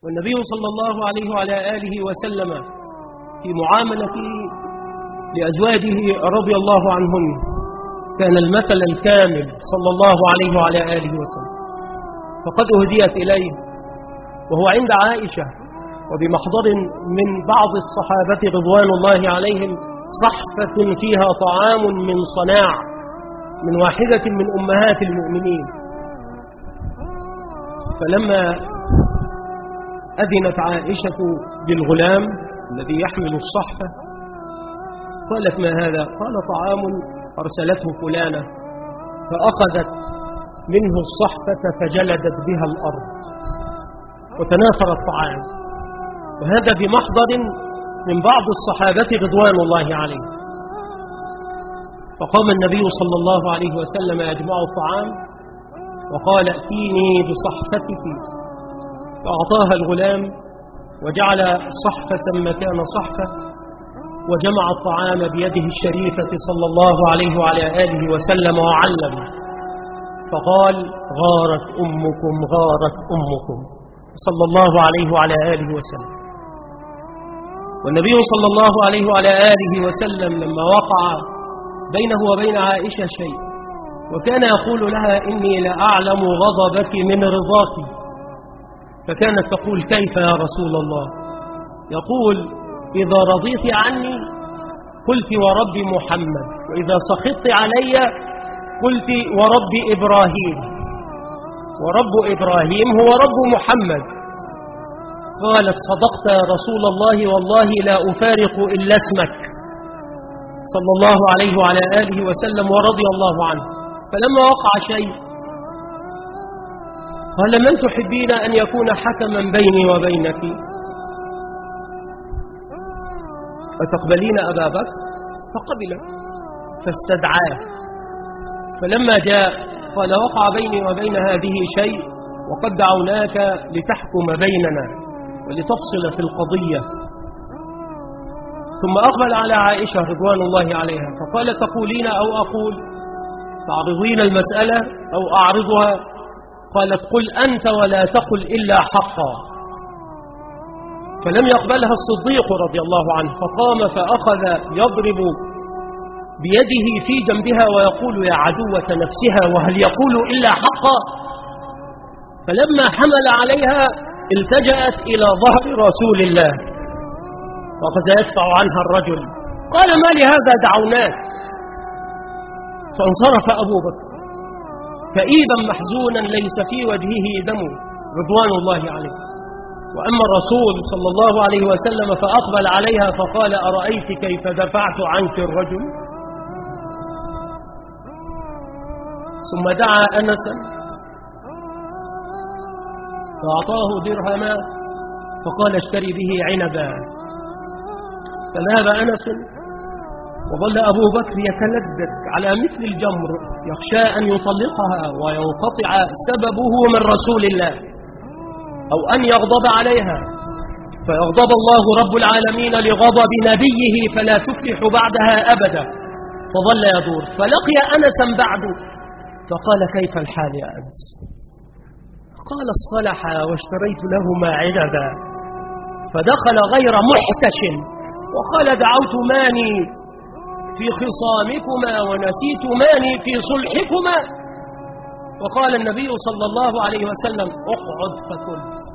والنبي صلى الله عليه وعلى آله وسلم في معاملته لأزواجه رضي الله عنهن كان المثل الكامل صلى الله عليه وعلى آله وسلم. فقد أهديت إليه وهو عند عائشة وبمحضر من بعض الصحابة رضوان الله عليهم صحفة فيها طعام من صناع من واحدة من أمهات المؤمنين. فلما أذنت عائشة للغلام الذي يحمل الصحفة قالت: ما هذا؟ قال: طعام أرسلته فلانة، فأخذت منه الصحفة فجلدت بها الأرض وتناثر الطعام. وهذا بمحضر من بعض الصحابة رضوان الله عليهم. فقام النبي صلى الله عليه وسلم يجمع الطعام وقال: ائتيني بصحفتك، فأعطاها الغلام وجعل صحفة مكان صحفة وجمع الطعام بيده الشريفة صلى الله عليه وعلى آله وسلم وعلم، فقال: غارت أمكم غارت أمكم صلى الله عليه وعلى آله وسلم. والنبي صلى الله عليه وعلى آله وسلم لما وقع بينه وبين عائشة شيء وكان يقول لها: إني لأعلم غضبك من رضاك، فكانت تقول: كيف يا رسول الله؟ يقول: إذا رضيت عني قلت ورب محمد، وإذا سخطت علي قلت ورب إبراهيم، ورب إبراهيم هو رب محمد. قالت: صدقت يا رسول الله، والله لا أفارق إلا اسمك صلى الله عليه وعلى آله وسلم ورضي الله عنه. فلما وقع شيء قال: من تحبين أن يكون حكما بيني وبينك؟ فتقبلين أبا بكر؟ فقبل فاستدعاه. فلما جاء قال: وقع بيني وبين هذه شيء وقد دعوناك لتحكم بيننا ولتفصل في القضية. ثم أقبل على عائشة رضوان الله عليها فقال: تقولين أو أقول؟ تعرضين المسألة أو أعرضها؟ قالت: قل أنت ولا تقل إلا حقا. فلم يقبلها الصديق رضي الله عنه، فقام فأخذ يضرب بيده في جنبها ويقول: يا عدوة نفسها، وهل يقول إلا حقا؟ فلما حمل عليها التجأت إلى ظهر رسول الله وأخذ يدفع عنها الرجل. قال: ما لهذا دعوناك؟ فانصرف أبو بكر كئيبا محزونا ليس في وجهه دم رضوان الله عليه. وأما الرسول صلى الله عليه وسلم فأقبل عليها فقال: أرأيت كيف دفعت عنك الرجل؟ ثم دعا أنسا فأعطاه درهما فقال: اشتري به عنبا. فذهب أنس وظل أبو بكر يتلذذ على مثل الجمر يخشى أن يطلقها وينقطع سببه من رسول الله أو أن يغضب عليها فيغضب الله رب العالمين لغضب نبيه فلا تفلح بعدها أبدا. فظل يدور فلقي أنسا بعده فقال: كيف الحال يا أنس؟ قال: اصطلح واشتريت لهما عنبا. فدخل غير محتش وقال: دعوت ماني في خصامكما ونسيت ماني في صلحكما. وقال النبي صلى الله عليه وسلم: اقعد فكل.